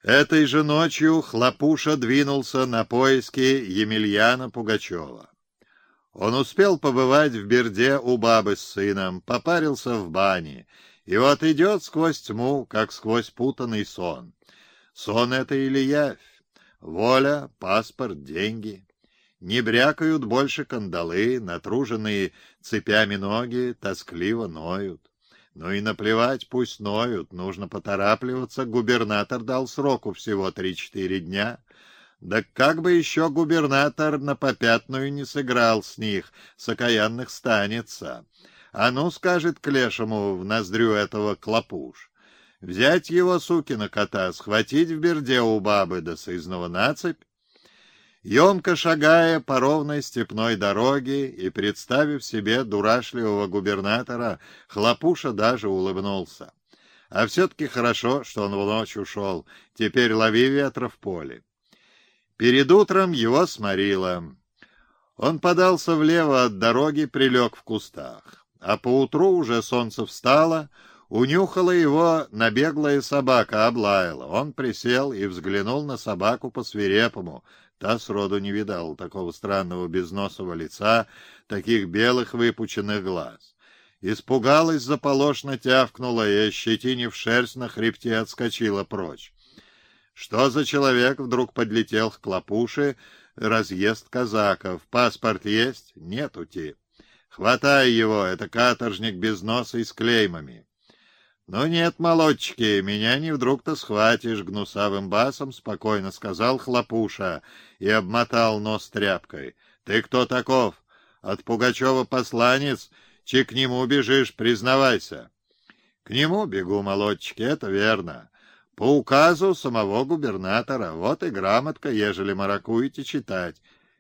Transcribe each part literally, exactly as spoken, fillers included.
Этой же ночью Хлопуша двинулся на поиски Емельяна Пугачева. Он успел побывать в Берде у бабы с сыном, попарился в бане, и вот идет сквозь тьму, как сквозь путанный сон. Сон это или явь? Воля, паспорт, деньги. Не брякают больше кандалы, натруженные цепями ноги тоскливо ноют. Ну и наплевать, пусть ноют, нужно поторапливаться, губернатор дал сроку всего три-четыре дня. Да как бы еще губернатор на попятную не сыграл с них, с окаянных станется. А ну, скажет к лешему в ноздрю этого Клопуш, взять его, сукина кота, схватить в Берде у бабы да сызнова нацепь. Емко шагая по ровной степной дороге и представив себе дурашливого губернатора, Хлопуша даже улыбнулся. А все-таки хорошо, что он в ночь ушел, теперь лови ветра в поле. Перед утром его сморило. Он подался влево от дороги, прилег в кустах. А поутру уже солнце встало, унюхала его набеглая собака, облаяла. Он присел и взглянул на собаку по-свирепому. Та сроду не видала такого странного безносого лица, таких белых выпученных глаз. Испугалась, заполошно тявкнула и, ощетинив шерсть на хребте, отскочила прочь. Что за человек вдруг подлетел к Клопуше? Разъезд казаков. Паспорт есть? Нету-ти. Хватай его, это каторжник без носа и с клеймами. «Ну нет, молодчики, меня не вдруг-то схватишь», — гнусавым басом спокойно сказал Хлопуша и обмотал нос тряпкой. «Ты кто таков? От Пугачева посланец? Чи к нему бежишь, признавайся». «К нему бегу, молодчики, это верно. По указу самого губернатора. Вот и грамотка, ежели маракуете читать».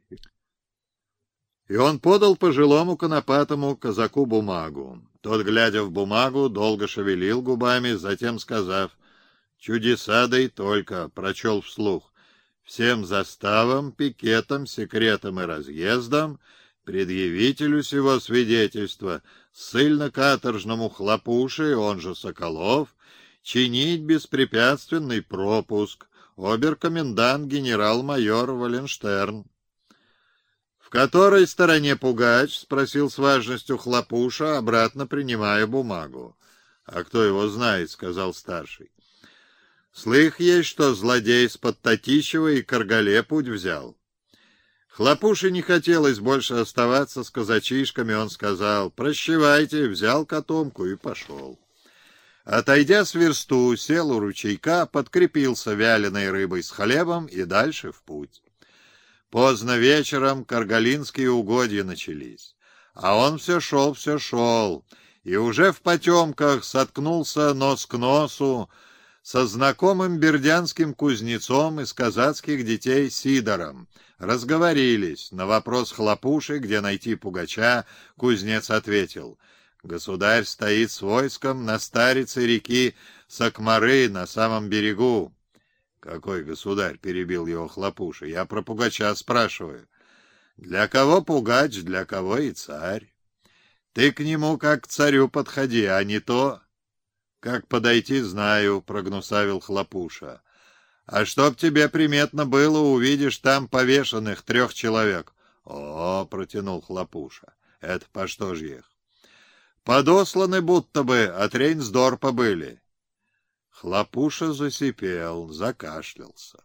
И он подал пожилому конопатому казаку бумагу. Тот, глядя в бумагу, долго шевелил губами, затем, сказав «Чудеса, да и только», прочел вслух «Всем заставам, пикетам, секретам и разъездам, предъявителю сего свидетельства, ссыльно-каторжному Хлопуше, он же Соколов, чинить беспрепятственный пропуск, обер-комендант генерал-майор Валенштерн». «В которой стороне Пугач?» — спросил с важностью Хлопуша, обратно принимая бумагу. «А кто его знает?» — сказал старший. «Слых есть, что злодей с-под Татищева и Каргале путь взял». Хлопуше не хотелось больше оставаться с казачишками, он сказал «Прощевайте», взял котомку и пошел. Отойдя с версту, сел у ручейка, подкрепился вяленой рыбой с хлебом и дальше в путь. Поздно вечером каргалинские угодья начались, а он все шел, все шел, и уже в потемках соткнулся нос к носу со знакомым бердянским кузнецом из казацких детей Сидором. Разговорились. На вопрос Хлопуши, где найти Пугача, кузнец ответил: «Государь стоит с войском на старице реки Сакмары на самом берегу». «Какой государь?» — перебил его Хлопуша. «Я про Пугача спрашиваю». «Для кого Пугач, для кого и царь. Ты к нему как к царю подходи, а не то...» «Как подойти, знаю», — прогнусавил Хлопуша. «А чтоб тебе приметно было, увидишь там повешенных трех человек». «О, — протянул Хлопуша, — это по что ж их?» «Подосланы будто бы, от Рейнсдорпа были». Хлопуша засипел, закашлялся.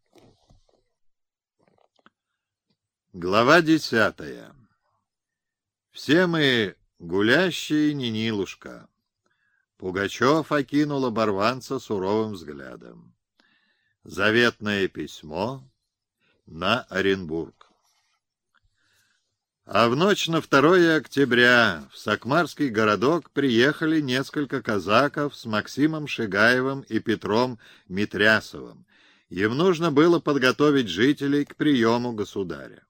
Глава десятая. Все мы гулящие Нинилушка. Пугачев окинул оборванца суровым взглядом. Заветное письмо на Оренбург. А в ночь на второе октября в Сакмарский городок приехали несколько казаков с Максимом Шигаевым и Петром Митрясовым. Им нужно было подготовить жителей к приему государя.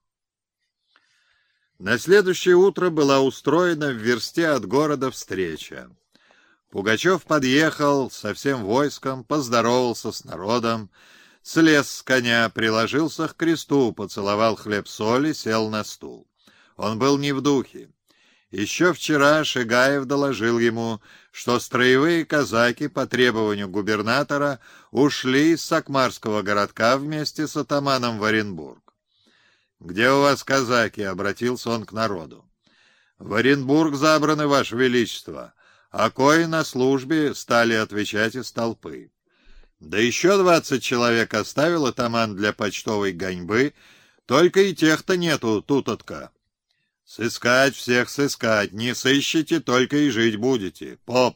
На следующее утро была устроена в версте от города встреча. Пугачев подъехал со всем войском, поздоровался с народом, слез с коня, приложился к кресту, поцеловал хлеб-соли, сел на стул. Он был не в духе. Еще вчера Шигаев доложил ему, что строевые казаки по требованию губернатора ушли из Сакмарского городка вместе с атаманом в Оренбург. «Где у вас казаки?» — обратился он к народу. «В Оренбург забраны, Ваше Величество, а кои на службе», — стали отвечать из толпы. «Да еще двадцать человек оставил атаман для почтовой гоньбы, только и тех-то нету тутотка». «Сыскать всех сыскать, не сыщите, только и жить будете. Поп,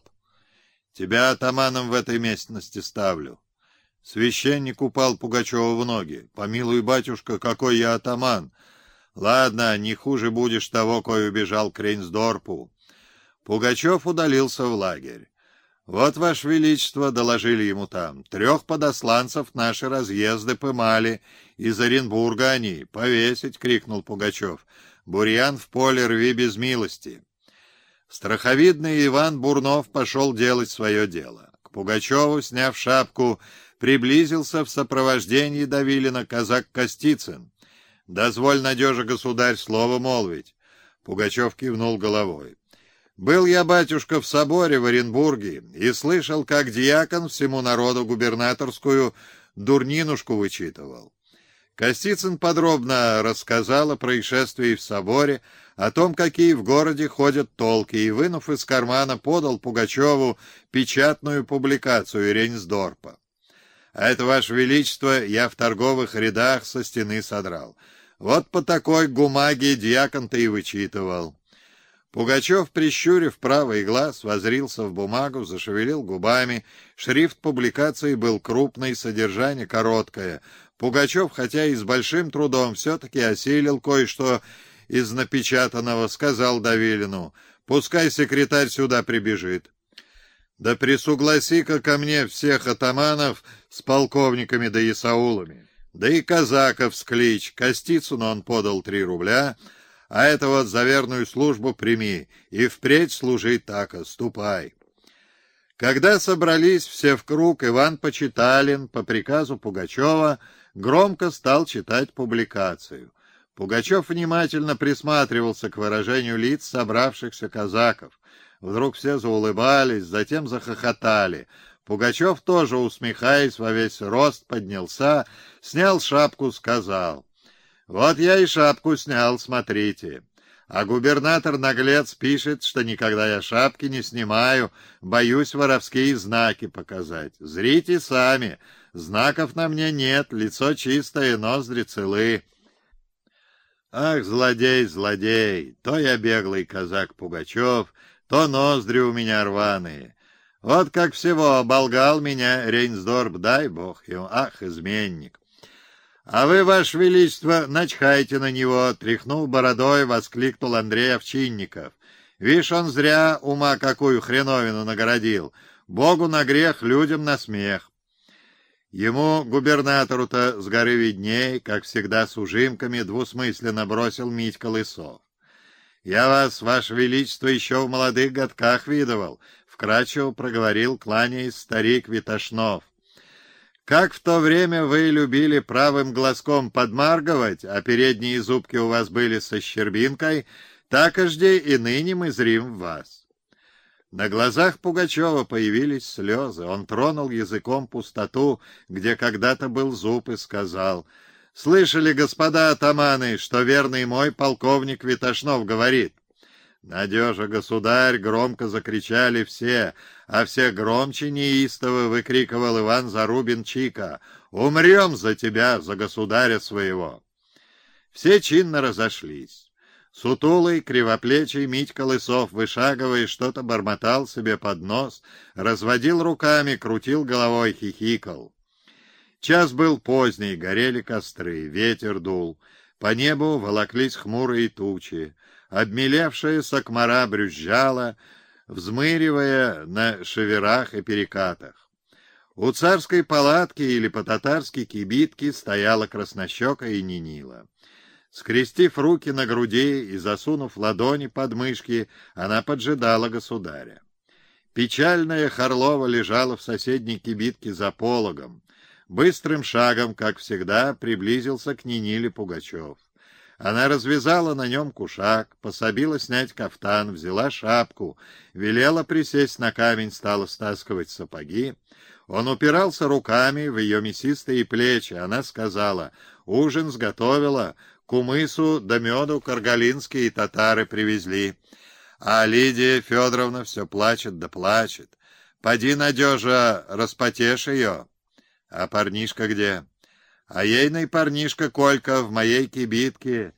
тебя атаманом в этой местности ставлю». Священник упал Пугачеву в ноги. «Помилуй, батюшка, какой я атаман! Ладно, не хуже будешь того, кой убежал к Рейнсдорпу». Пугачев удалился в лагерь. «Вот, Ваше Величество», — доложили ему там, — «трех подосланцев наши разъезды пымали, из Оренбурга они. Повесить!» — крикнул Пугачев. «Бурьян в поле рви без милости». Страховидный Иван Бурнов пошел делать свое дело. К Пугачеву, сняв шапку, приблизился в сопровождении Давилина казак Костицын. «Дозволь, надежа, государь, слово молвить». Пугачев кивнул головой. «Был я, батюшка, в соборе в Оренбурге и слышал, как дьякон всему народу губернаторскую дурнинушку вычитывал». Костицын подробно рассказал о происшествии в соборе, о том, какие в городе ходят толки, и, вынув из кармана, подал Пугачеву печатную публикацию Рейнсдорпа. «А это, Ваше Величество, я в торговых рядах со стены содрал. Вот по такой гумаге дьякон-то и вычитывал». Пугачев, прищурив правый глаз, воззрился в бумагу, зашевелил губами. Шрифт публикации был крупный, содержание короткое. Пугачев, хотя и с большим трудом, все-таки осилил кое-что из напечатанного, сказал Давилину: «Пускай секретарь сюда прибежит. Да присугласи-ка ко мне всех атаманов с полковниками да исаулами. Да и казаков скличь». Костицыну он подал три рубля. «А это вот за верную службу прими, и впредь служи тако, ступай». Когда собрались все в круг, Иван Почиталин по приказу Пугачева громко стал читать публикацию. Пугачев внимательно присматривался к выражению лиц собравшихся казаков. Вдруг все заулыбались, затем захохотали. Пугачев, тоже усмехаясь во весь рост, поднялся, снял шапку, сказал: «Вот я и шапку снял, смотрите. А губернатор-наглец пишет, что никогда я шапки не снимаю, боюсь воровские знаки показать. Зрите сами, знаков на мне нет, лицо чистое, ноздри целы». Ах, злодей, злодей, то я беглый казак Пугачев, то ноздри у меня рваные. Вот как всего оболгал меня Рейнсдорп, дай бог ему, ах, изменник. «А вы, Ваше Величество, начхайте на него!» — тряхнув бородой, воскликнул Андрей Овчинников. «Вишь, он зря ума какую хреновину нагородил. Богу на грех, людям на смех». Ему, губернатору-то, с горы видней, как всегда с ужимками, двусмысленно бросил Митька Лысов. «Я вас, Ваше Величество, еще в молодых годках видывал», — вкратчиво проговорил, кланяясь, старик Витошнов. «Как в то время вы любили правым глазком подмаргивать, а передние зубки у вас были со щербинкой, так и жди и ныне мы зрим в вас». На глазах Пугачева появились слезы. Он тронул языком пустоту, где когда-то был зуб, и сказал: «Слышали, господа атаманы, что верный мой полковник Витошнов говорит?» «Надежа, государь!» — громко закричали все, а все громче неистово выкрикивал Иван Зарубин-Чика: «Умрем за тебя, за государя своего!» Все чинно разошлись. Сутулый, кривоплечий Митька Лысов, вышагивая, что-то бормотал себе под нос, разводил руками, крутил головой, хихикал. Час был поздний, горели костры, ветер дул, по небу волоклись хмурые тучи. Обмелевшая сакмара брюзжала, взмыривая на шеверах и перекатах. У царской палатки или по-татарски кибитки стояла краснощекая Нинила. Скрестив руки на груди и засунув ладони под мышки, она поджидала государя. Печальная Харлова лежала в соседней кибитке за пологом. Быстрым шагом, как всегда, приблизился к Ниниле Пугачев. Она развязала на нем кушак, пособила снять кафтан, взяла шапку, велела присесть на камень, стала стаскивать сапоги. Он упирался руками в ее мясистые плечи. Она сказала: «Ужин сготовила, кумысу да меду каргалинские татары привезли». А Лидия Федоровна все плачет да плачет. «Поди, Надежа, распотешь ее». «А парнишка где?» «А ейный парнишка Колька в моей кибитке.